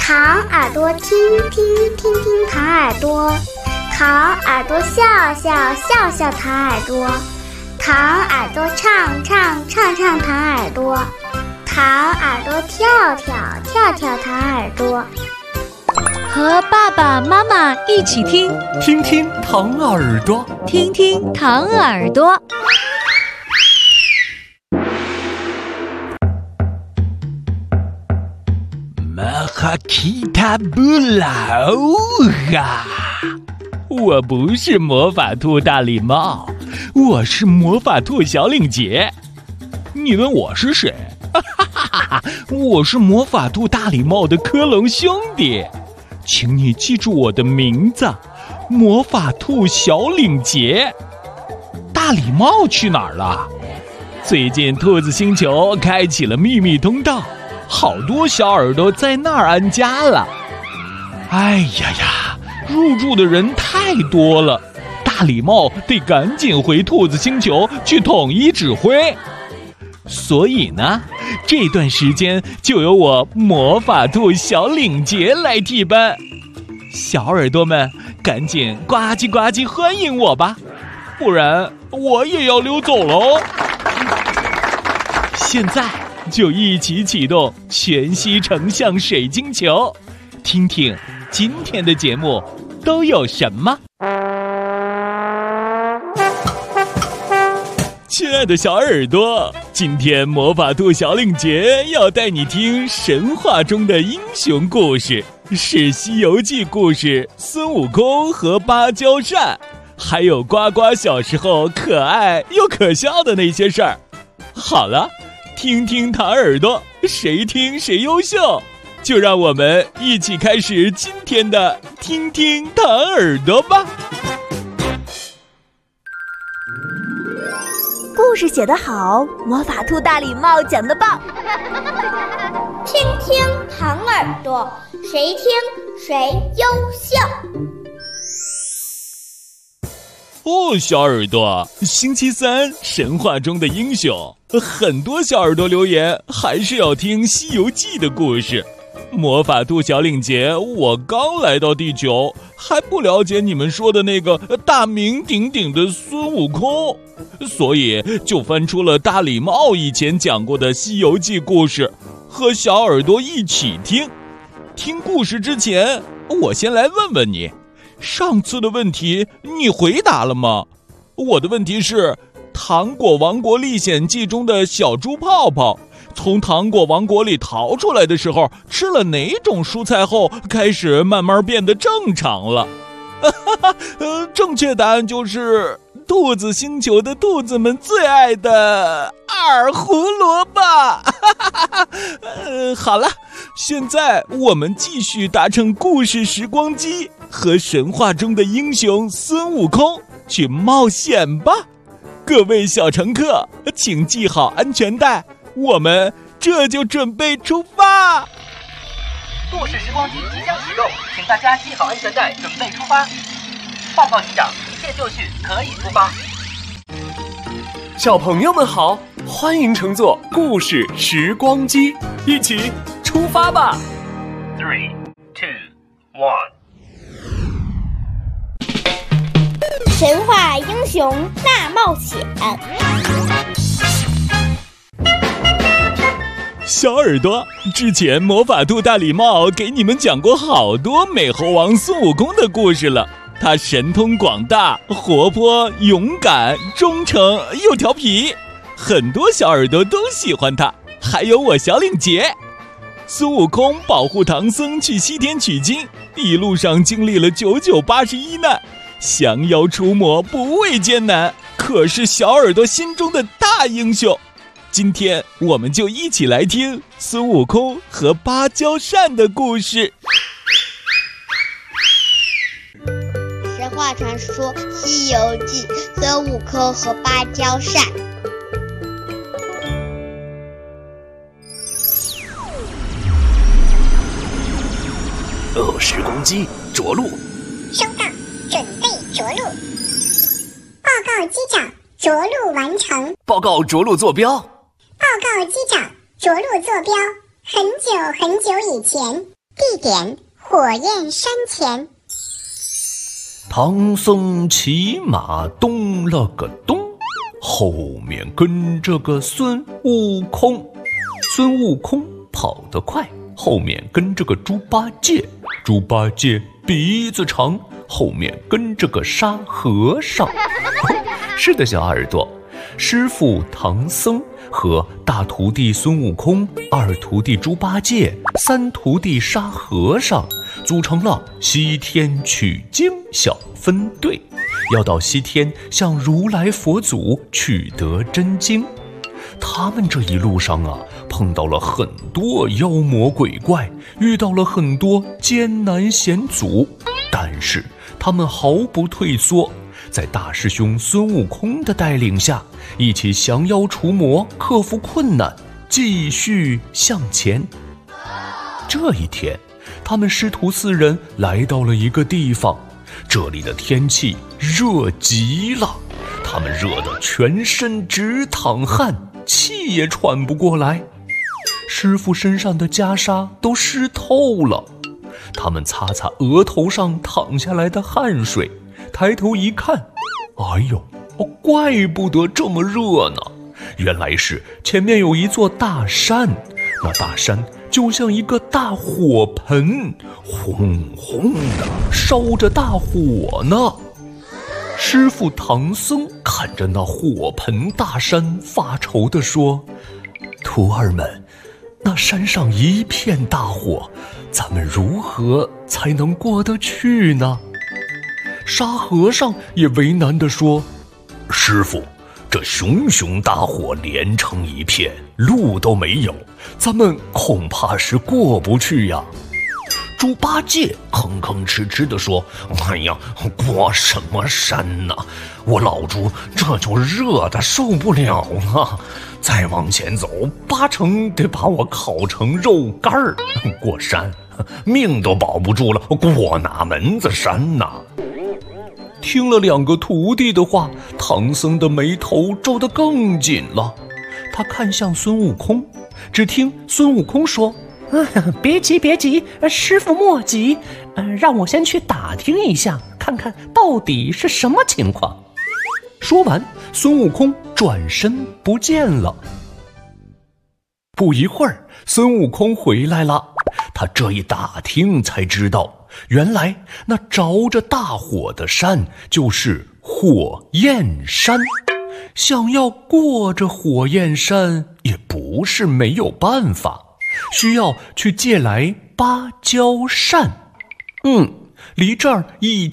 糖耳朵听听听听糖耳朵，糖耳朵笑笑笑笑糖耳朵，糖耳朵唱唱唱唱糖耳朵，糖耳朵跳跳跳跳糖耳朵。 和爸爸妈妈一起听， 听听糖耳朵， 听听糖耳朵。 马哈基塔布拉哈！我不是魔法兔大礼帽，我是魔法兔小领结。你问我是谁？我是魔法兔大礼帽的科隆兄弟，请你记住我的名字，魔法兔小领结。大礼帽去哪儿了？最近兔子星球开启了秘密通道，好多小耳朵在那儿安家了。哎呀呀，入住的人太多了，大礼帽得赶紧回兔子星球去统一指挥。所以呢，这段时间就由我魔法兔小领结来替班。小耳朵们赶紧呱唧呱唧欢迎我吧，不然我也要溜走喽。现在就一起启动全息成像水晶球，听听今天的节目都有什么。亲爱的小耳朵，今天魔法兔小领结要带你听神话中的英雄故事，是《西游记》故事孙悟空和芭蕉扇，还有呱呱小时候可爱又可笑的那些事儿。好了，听听糖耳朵，谁听谁优秀，就让我们一起开始今天的听听糖耳朵吧。 故事写得好，魔法兔大礼帽讲得棒。 听听糖耳朵，谁听谁优秀。 哦，小耳朵，星期三神话中的英雄，很多小耳朵留言还是要听《西游记》的故事。魔法兔小领结，我刚来到地球，还不了解你们说的那个大名鼎鼎的孙悟空，所以就翻出了大礼帽以前讲过的《西游记》故事，和小耳朵一起听。听故事之前，我先来问问你，上次的问题你回答了吗？我的问题是，《糖果王国历险记》中的小猪泡泡从糖果王国里逃出来的时候，吃了哪种蔬菜后开始慢慢变得正常了？正确答案就是兔子星球的兔子们最爱的二胡萝卜。好了，现在我们继续搭乘故事时光机，和神话中的英雄孙悟空去冒险吧。各位小乘客，请系好安全带，我们这就准备出发。 故事时光机即将启动，请大家系好安全带，准备出发。报告机长，一切就绪，可以出发。 小朋友们好，欢迎乘坐故事时光机，一起出发吧。 3、2、1。 神话英雄大冒险。 小耳朵，之前魔法兔大礼帽给你们讲过好多美猴王孙悟空的故事了。他神通广大，活泼勇敢，忠诚又调皮，很多小耳朵都喜欢他。还有我小领结。孙悟空保护唐僧去西天取经，一路上经历了9981难，降妖除魔不畏艰难，可是小耳朵心中的大英雄。今天我们就一起来听孙悟空和芭蕉扇的故事。 神话传说《西游记》，孙悟空和芭蕉扇。 时光机着陆。 收到，准备着陆。报告机长，着陆完成。 报告着陆坐标。 报告机长，着陆坐标很久很久以前， 地点：火焰山前。 唐僧骑马咚了个咚，后面跟着个孙悟空。孙悟空跑得快，后面跟着个猪八戒。猪八戒鼻子长，后面跟着个沙和尚。是的，小耳朵，师傅唐僧和大徒弟孙悟空、二徒弟猪八戒、三徒弟沙和尚组成了西天取经小分队，要到西天向如来佛祖取得真经。他们这一路上啊，碰到了很多妖魔鬼怪，遇到了很多艰难险阻，但是他们毫不退缩，在大师兄孙悟空的带领下，一起降妖除魔，克服困难，继续向前。这一天，他们师徒4人来到了一个地方，这里的天气热极了，他们热得全身直淌汗，气也喘不过来。师傅身上的袈裟都湿透了，他们擦擦额头上淌下来的汗水，抬头一看，哎呦，怪不得这么热呢，原来是前面有一座大山，那大山就像一个大火盆，轰轰的烧着大火呢。师傅唐僧看着那火盆大山，发愁地说：徒儿们，那山上一片大火，咱们如何才能过得去呢？沙和尚也为难地说：师傅，这熊熊大火连成一片，路都没有，咱们恐怕是过不去呀。猪八戒吭吭哧哧地说：哎呀，过什么山呢？我老猪这就热得受不了了，再往前走8成得把我烤成肉干儿，过山命都保不住了，过哪门子山呐？听了2个徒弟的话，唐僧的眉头皱得更紧了。他看向孙悟空，只听孙悟空说： 别急别急，师傅莫急，让我先去打听一下，看看到底是什么情况。 说完，孙悟空转身不见了。不一会儿，孙悟空回来了，他这一打听才知道，原来那着着大火的山就是火焰山。想要过这火焰山也不是没有办法，需要去借来芭蕉扇。离这儿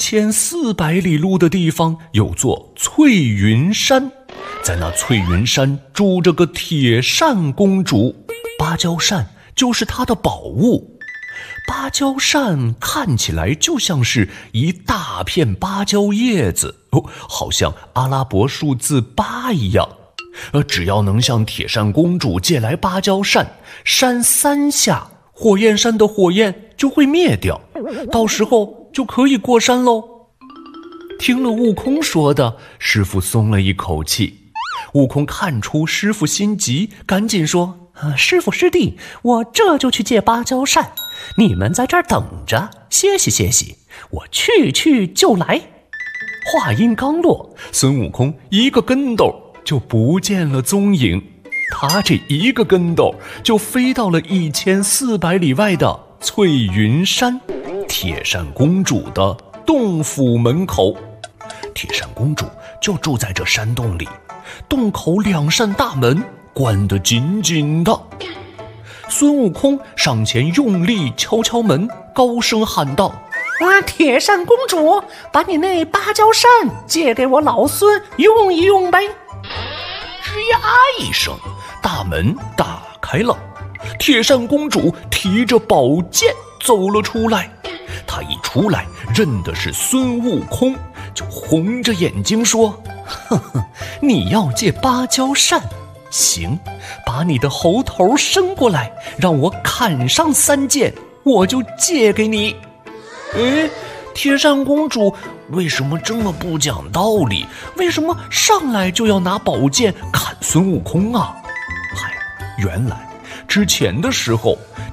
1400里路的地方有座翠云山，在那翠云山住着个铁扇公主，芭蕉扇就是她的宝物。芭蕉扇看起来就像是一大片芭蕉叶子，好像阿拉伯数字8一样。只要能向铁扇公主借来芭蕉扇，扇3下，火焰山的火焰就会灭掉，到时候就可以过山喽。听了悟空说的，师傅松了一口气。悟空看出师傅心急，赶紧说： 师傅师弟，我这就去借芭蕉扇，你们在这儿等着歇息歇息，我去就来。 话音刚落，孙悟空一个跟斗就不见了踪影，他这一个跟斗就飞到了1400里外的翠云山，铁扇公主的洞府门口。铁扇公主就住在这山洞里，洞口2扇大门关得紧紧的。孙悟空上前用力敲敲门，高声喊道： 铁扇公主，把你那芭蕉扇借给我老孙用一用呗。 吱呀一声，大门打开了，铁扇公主提着宝剑走了出来。她一出来认的是孙悟空，就红着眼睛说：你要借芭蕉扇，行，把你的猴头伸过来，让我砍上3剑，我就借给你。铁扇公主为什么这么不讲道理？为什么上来就要拿宝剑砍孙悟空啊？原来之前的时候，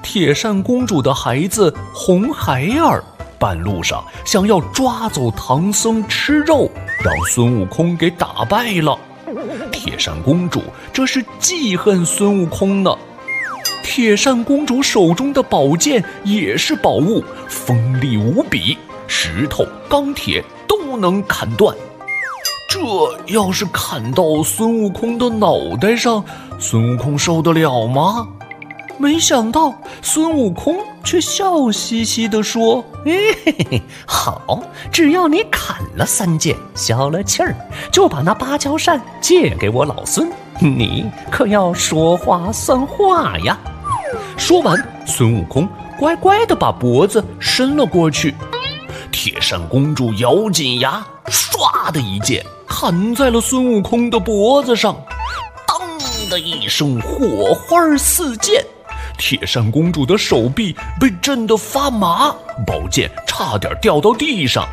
铁扇公主的孩子红孩儿半路上想要抓走唐僧吃肉，让孙悟空给打败了。铁扇公主这是记恨孙悟空呢。铁扇公主手中的宝剑也是宝物，锋利无比，石头、钢铁都能砍断。这要是砍到孙悟空的脑袋上，孙悟空受得了吗？没想到孙悟空却笑嘻嘻地说： 嘿，好，只要你砍了3剑，消了气儿，就把那芭蕉扇借给我老孙，你可要说话算话呀。 说完，孙悟空乖乖地把脖子伸了过去。铁扇公主咬紧牙，唰的一剑砍在了孙悟空的脖子上，当的一声，火花四溅。铁扇公主的手臂被震得发麻，宝剑差点掉到地上。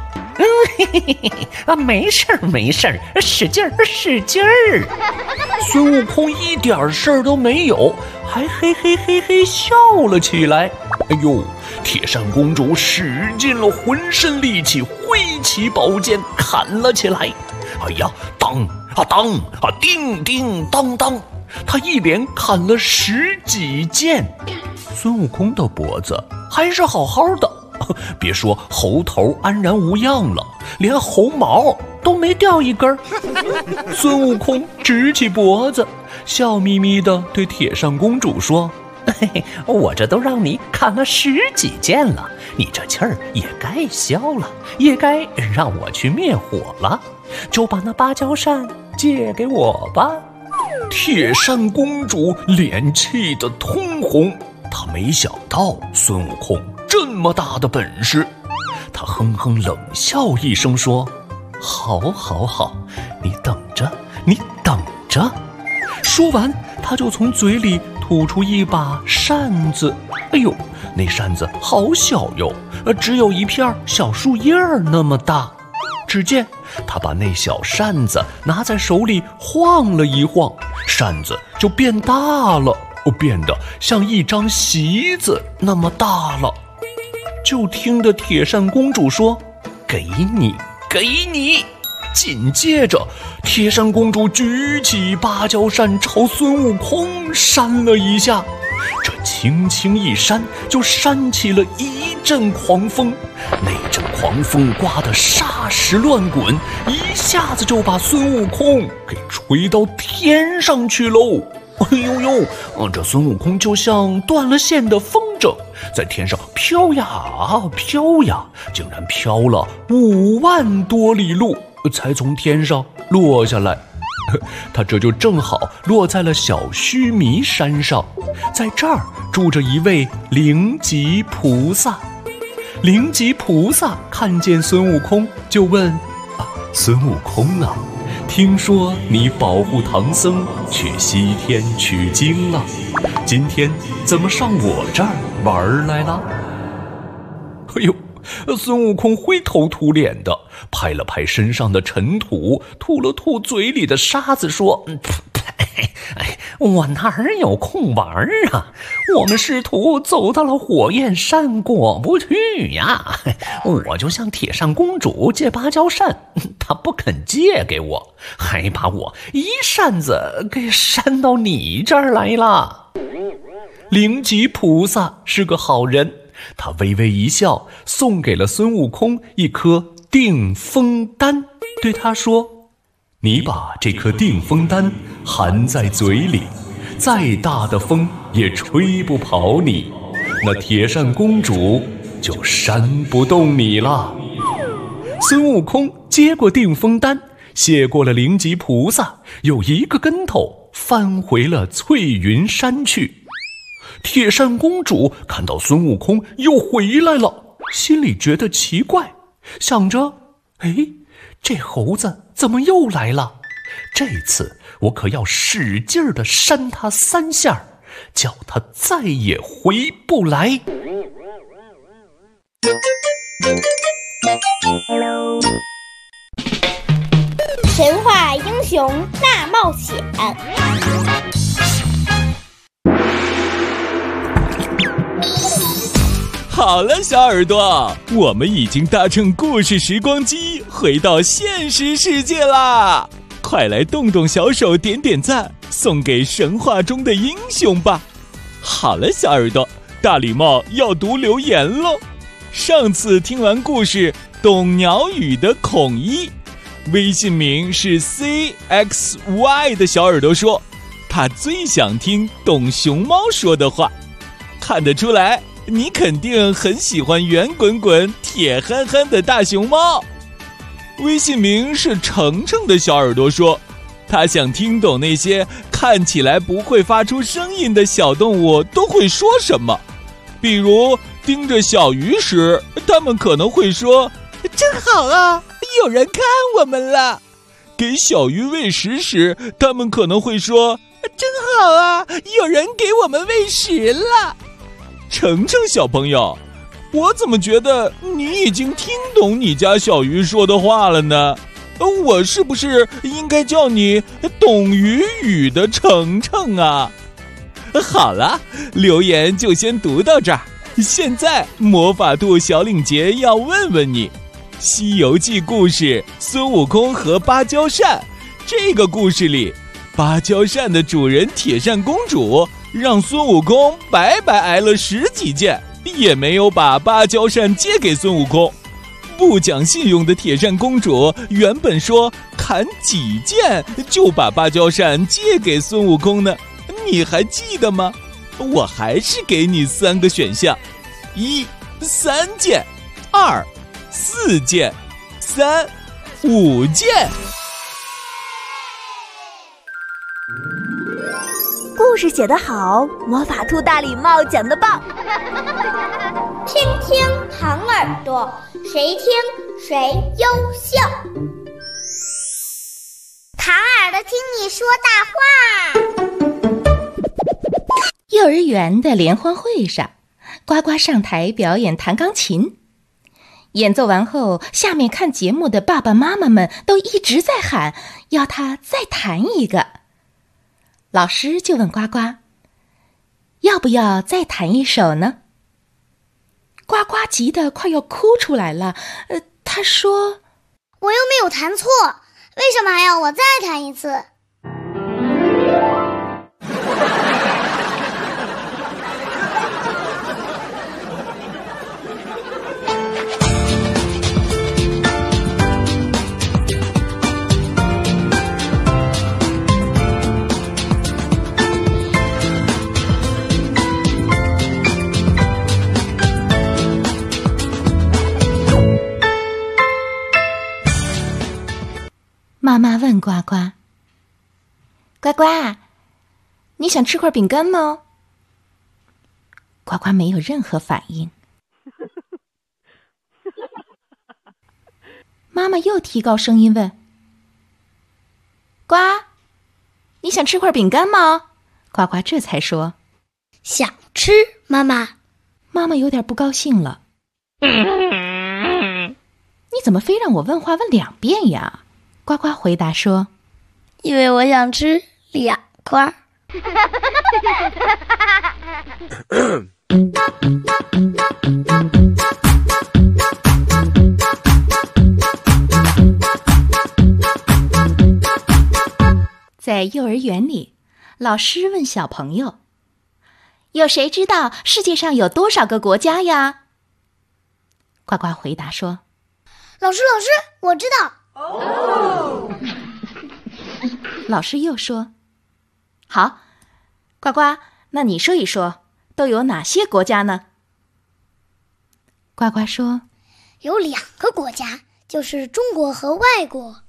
没事儿，使劲儿。 孙悟空一点事儿都没有，还嘿嘿笑了起来。哎呦，铁扇公主使尽了浑身力气，挥起宝剑砍了起来。哎呀，当啊当啊，叮叮当当，他一连砍了10几剑。孙悟空的脖子还是好好的，别说猴头安然无恙了，连猴毛都没掉一根。孙悟空直起脖子，笑眯眯地对铁扇公主说： 我这都让你砍了10几剑了，你这气儿也该消了，也该让我去灭火了，就把那芭蕉扇借给我吧。 铁扇公主脸气得通红，她没想到孙悟空这么大的本事。她哼哼冷笑一声说：好，你等着。说完，她就从嘴里吐出一把扇子。哎呦，那扇子好小哟，只有一片小树叶那么大。只见他把那小扇子拿在手里晃了一晃，扇子就变大了，变得像一张席子那么大了。就听得铁扇公主说：给你。紧接着，铁扇公主举起芭蕉扇朝孙悟空扇了一下，这轻轻一扇，就扇起了一阵狂风。那阵狂风刮得沙石乱滚，一下子就把孙悟空给吹到天上去喽。哎呦，这孙悟空就像断了线的风筝，在天上飘呀飘呀，竟然飘了5万多里路，才从天上落下来。他这就正好落在了小须弥山上，在这儿住着一位灵吉菩萨。灵吉菩萨看见孙悟空，就问：孙悟空啊，听说你保护唐僧去西天取经了，今天怎么上我这儿玩来了？哎呦，孙悟空灰头土脸的拍了拍身上的尘土，吐了吐嘴里的沙子，说： 我哪有空玩啊？我们师徒走到了火焰山过不去呀，我就向铁扇公主借芭蕉扇，她不肯借给我，还把我一扇子给扇到你这儿来了。 灵吉菩萨是个好人，他微微一笑，送给了孙悟空一颗定风丹，对他说：你把这颗定风丹含在嘴里，再大的风也吹不跑你，那铁扇公主就扇不动你了。孙悟空接过定风丹，谢过了灵吉菩萨，又一个跟头翻回了翠云山去。铁扇公主看到孙悟空又回来了，心里觉得奇怪，想着：这猴子怎么又来了？这次我可要使劲地扇他3下，叫他再也回不来。 神话英雄大冒险。 好了，小耳朵，我们已经搭乘故事时光机回到现实世界啦！快来动动小手，点点赞，送给神话中的英雄吧！好了，小耳朵，大礼帽要读留言喽。上次听完故事懂鸟语的孔一，微信名是 CXY 的小耳朵说，他最想听懂熊猫说的话。看得出来，你肯定很喜欢圆滚滚、铁憨憨的大熊猫。微信名是程程的小耳朵说，他想听懂那些看起来不会发出声音的小动物都会说什么。比如盯着小鱼时，他们可能会说真好啊，有人看我们了。给小鱼喂食时，他们可能会说真好啊，有人给我们喂食了。程程小朋友，我怎么觉得你已经听懂你家小鱼说的话了呢？我是不是应该叫你懂鱼语的程程啊？好了，留言就先读到这儿。现在魔法兔小领结要问问你，《西游记》故事孙悟空和芭蕉扇，这个故事里，芭蕉扇的主人铁扇公主让孙悟空白白挨了10几剑，也没有把芭蕉扇借给孙悟空。不讲信用的铁扇公主原本说砍几剑就把芭蕉扇借给孙悟空呢，你还记得吗？我还是给你3个选项：1、3件；2、4件；3、5件。 故事写得好，魔法兔大礼帽讲得棒。 听听糖耳朵，谁听谁优秀。糖耳朵听你说大话。 幼儿园的联欢会上，呱呱上台表演弹钢琴。演奏完后，下面看节目的爸爸妈妈们都一直在喊，要他再弹一个。老师就问呱呱，要不要再弹一首呢？呱呱急得快要哭出来了，他说： 我又没有弹错，为什么还要我再弹一次？ 妈妈问呱呱：呱呱，你想吃块饼干吗？呱呱没有任何反应。妈妈又提高声音问：呱，你想吃块饼干吗？呱呱这才说： 想吃，妈妈。 妈妈有点不高兴了。你怎么非让我问话问2遍呀？呱呱回答说： 因为我想吃2块。 在幼儿园里，老师问小朋友：有谁知道世界上有多少个国家呀？呱呱回答说： 老师，我知道。 老师又说：好，呱呱，那你说一说，都有哪些国家呢？呱呱说： 有2个国家，就是中国和外国。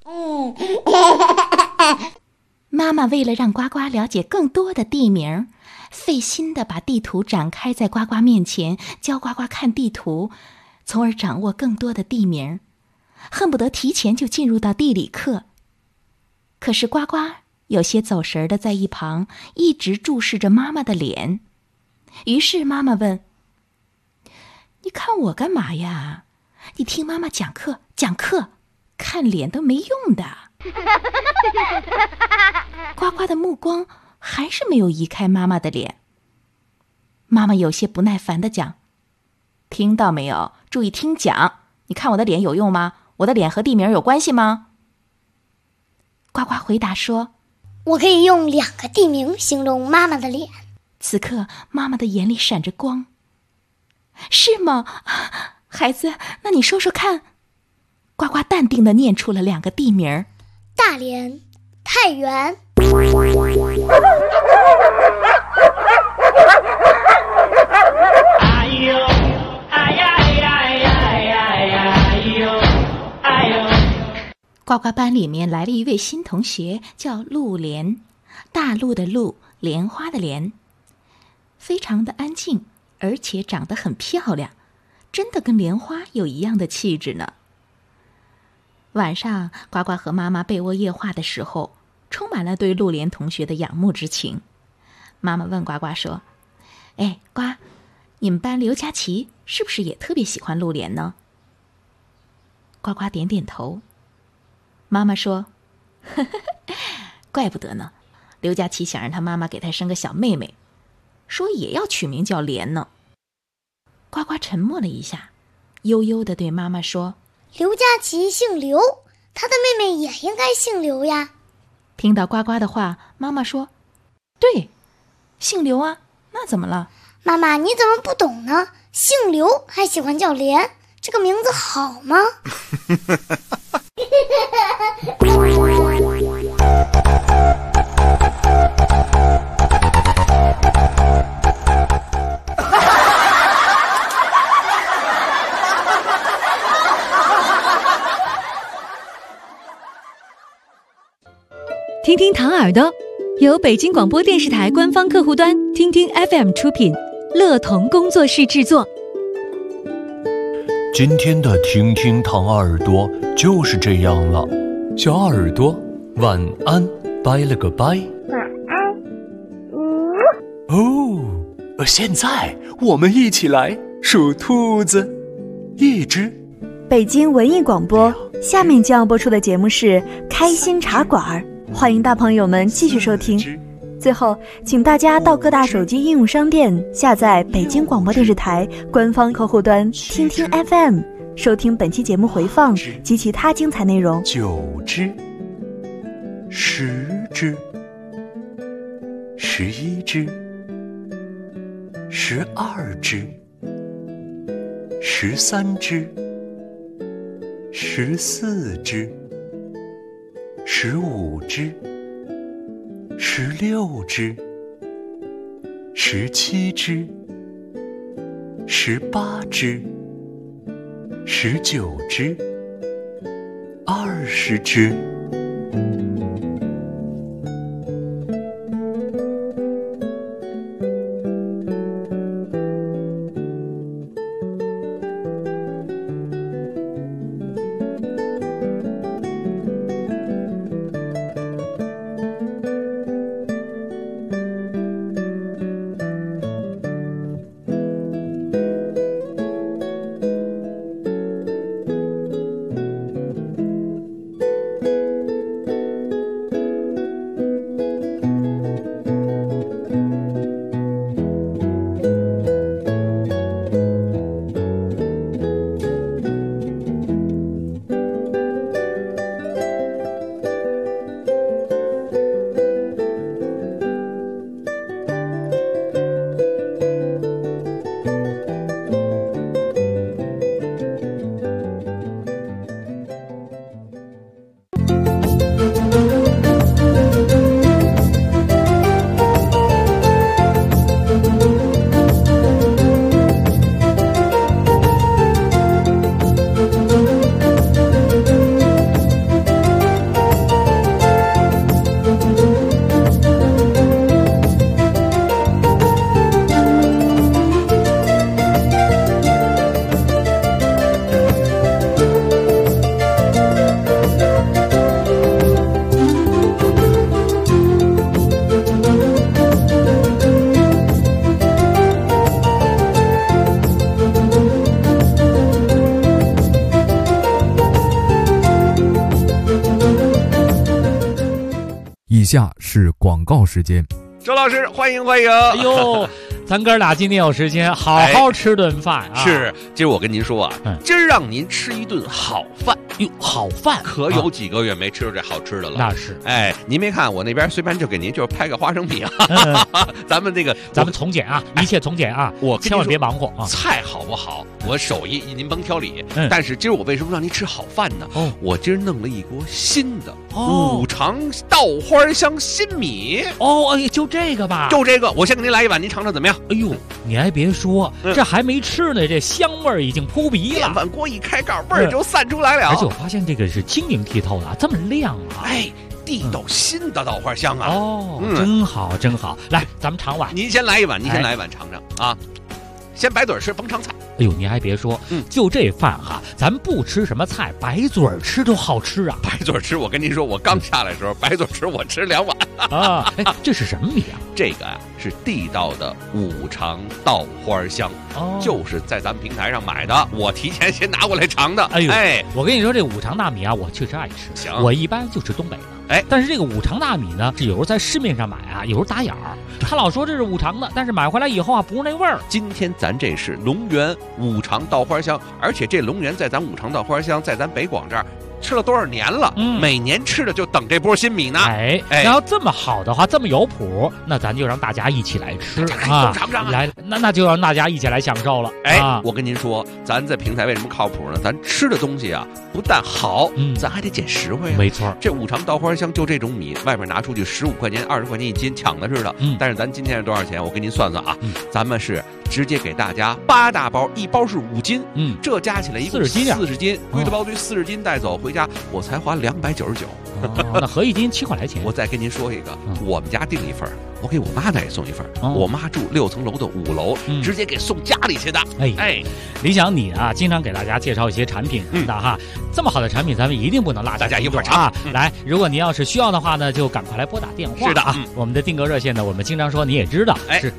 妈妈为了让呱呱了解更多的地名，费心地把地图展开在呱呱面前，教呱呱看地图，从而掌握更多的地名，恨不得提前就进入到地理课。可是呱呱有些走神的在一旁一直注视着妈妈的脸。于是妈妈问：你看我干嘛呀？你听妈妈讲课，看脸都没用的。呱呱的目光还是没有移开妈妈的脸。妈妈有些不耐烦地讲： 听到没有？注意听讲。你看我的脸有用吗？我的脸和地名有关系吗？呱呱回答说： 我可以用2个地名形容妈妈的脸。 此刻妈妈的眼里闪着光。是吗？孩子，那你说说看。呱呱淡定地念出了2个地名： 大连、太原。 呱呱班里面来了一位新同学，叫陆莲，大陆的陆，莲花的莲，非常的安静，而且长得很漂亮，真的跟莲花有一样的气质呢。晚上，呱呱和妈妈被窝夜话的时候，充满了对陆莲同学的仰慕之情。妈妈问呱呱说：哎，呱，你们班刘佳琪是不是也特别喜欢陆莲呢？呱呱点点头。妈妈说：呵呵呵，怪不得呢，刘佳琪想让他妈妈给他生个小妹妹，说也要取名叫莲呢。呱呱沉默了一下，悠悠地对妈妈说： 刘佳琪姓刘，他的妹妹也应该姓刘呀。 听到呱呱的话，妈妈说：对，姓刘啊，那怎么了？ 妈妈，你怎么不懂呢？姓刘还喜欢叫莲，这个名字好吗？ 听听糖耳朵由北京广播电视台官方客户端听听 FM 出品，乐童工作室制作。 今天的听听糖耳朵就是这样了，小耳朵晚安，拜了个拜。 晚安。 哦，现在我们一起来数兔子，1只。 北京文艺广播，下面将要播出的节目是开心茶馆，欢迎大朋友们继续收听。最后，请大家到各大手机应用商店下载北京广播电视台官方客户端听听 FM， 收听本期节目回放及其他精彩内容。 9只，10只，11只，12只，13只，14只，15只，16只，17只，18只，19只，20只。 以下是广告时间。 周老师，欢迎欢迎！ 哎呦， 咱哥俩今天有时间好好吃顿饭啊！ 是，今儿我跟您说啊，今儿让您吃一顿好饭。 哟，好饭可有几个月没吃到这好吃的了。 那是， 哎，您没看我那边随便就给您就是拍个花生米啊。咱们从简啊，一切从简啊， 我千万别忙活啊。 菜好不好，我手艺您甭挑理。但是今儿我为什么让您吃好饭呢？我今儿弄了一锅新的五常稻花香新米。 哎，就这个吧， 就这个，我先给您来一碗，您尝尝怎么样？ 哎呦，你还别说，这还没吃呢，这香味儿已经扑鼻了。 电饭锅一开盖，味儿就散出来了。 而且我发现这个是晶莹剔透的，这么亮啊！ 哎，地道新的稻花香啊！ 真好，真好。来，咱们尝碗。 您先来一碗，尝尝啊。先白嘴吃，甭尝菜。 哎呦，你还别说，就这饭哈，咱不吃什么菜，白嘴吃都好吃啊！ 白嘴吃，我跟您说，我刚下来的时候，白嘴吃我吃2碗啊！哎，这是什么米啊？ 这个啊是地道的五常稻花香，就是在咱们平台上买的，我提前先拿过来尝的。 哎，我跟你说，这五常大米啊，我确实爱吃。 行， 我一般就吃东北的。哎，但是这个五常大米呢，是有时候在市面上买啊，有时候打眼儿。他老说这是五常的，但是买回来以后啊，不是那味儿。 今天咱这是龙源五常稻花香，而且这龙源在咱五常稻花香，在咱北广这儿吃了多少年了？每年吃的就等这波新米呢。 哎，然后这么好的话，这么有谱，那咱就让大家一起来吃啊！尝尝来，那就让大家一起来享受了。 哎，我跟您说，咱这平台为什么靠谱呢？咱吃的东西啊，不但好，咱还得捡实惠啊。 没错， 这五常稻花香就这种米，外面拿出去15块钱、20块钱一斤，抢的似的。但是咱今天是多少钱？我给您算算啊，咱们是直接给大家8大包，一包是5斤，这加起来一共40斤，归的包堆40斤带走回家，我才花299。 那合一斤7块来钱。 我再跟您说一个，我们家订一份，我给我妈那也送一份。我妈住6层楼的5楼，直接给送家里去的。哎， 李想你啊，经常给大家介绍一些产品的哈，这么好的产品，咱们一定不能落下， 大家一块儿尝啊。 来，如果您要是需要的话呢，就赶快来拨打电话。 是的啊，我们的订购热线呢，我们经常说你也知道，是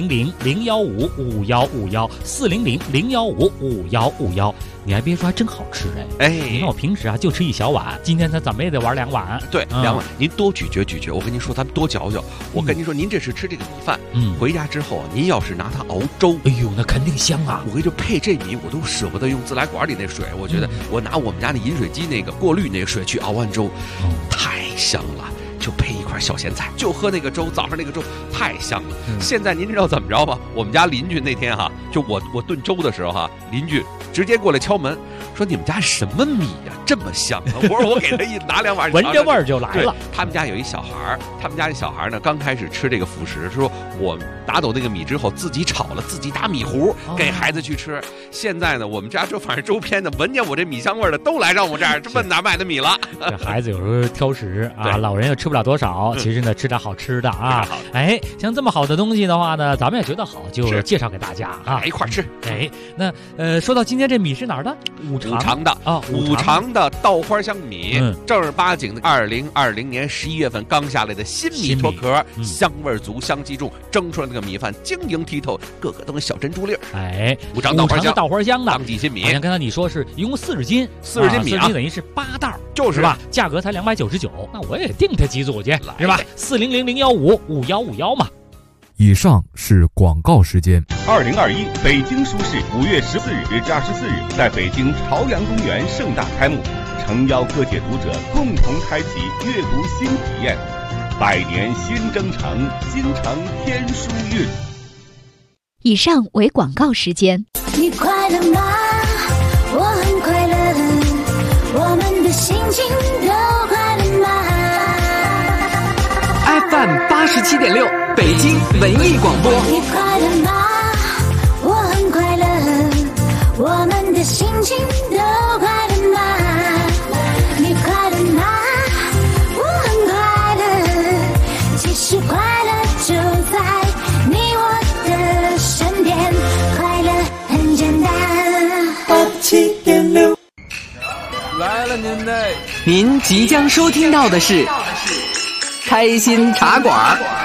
400-015-5151，400-015-5151。你还别说，还真好吃哎！你看我平时啊就吃1小碗，今天咱怎么也得玩2碗。 对，2碗，您多咀嚼咀嚼。我跟您说，咱们多嚼嚼。我跟您说，您这是吃这个米饭，回家之后您要是拿它熬粥， 哎呦，那肯定香啊！ 我跟你说，配这米我都舍不得用自来管里那水，我觉得我拿我们家那饮水机那个过滤那个水去熬完粥，太香了。就配一块小咸菜，就喝那个粥，早上那个粥太香了。现在您知道怎么着吗？我们家邻居那天哈，就我炖粥的时候哈，邻居直接过来敲门，说你们家什么米呀，这么香啊？我说我给他拿2碗， 闻着味儿就来了。 他们家有一小孩儿，他们家那小孩呢，刚开始吃这个辅食，说我拿走那个米之后，自己炒了，自己打米糊给孩子去吃。现在呢，我们家就反正周边的闻见我这米香味的，都来让我这儿问哪买的米了。 这孩子有时候挑食啊，老人又吃不了多少，其实呢吃点好吃的啊。哎，像这么好的东西的话呢，咱们也觉得好，就介绍给大家啊， 一块吃。 哎，那说到今天这米是哪儿的？五常的啊，五常的稻花香米，正儿八经的2020年11月份刚下来的新米脱壳，香味足，香气重，蒸出来那个米饭晶莹剔透，个个都跟小珍珠粒儿。 哎， 五常稻花香的当季新米。 好像刚才你说是一共40斤 ，40斤米啊， 等于是8袋， 就是吧？价格才299，那我也订他几组去，是吧？400-015-5151嘛。 以上是广告时间。 2021北京书市5月14日至24日在北京朝阳公园盛大开幕，诚邀各界读者共同开启阅读新体验。100年新征程，京城天书韵。 以上为广告时间。 你快乐吗？我很快乐，我们的心情都快乐吗？ FM 87.6北京文艺广播。 你快乐吗？我很快乐，我们的心情都快乐吗？你快乐吗？我很快乐，其实快乐就在你我的身边，快乐很简单。87.6 来了您即将收听到的是开心茶馆。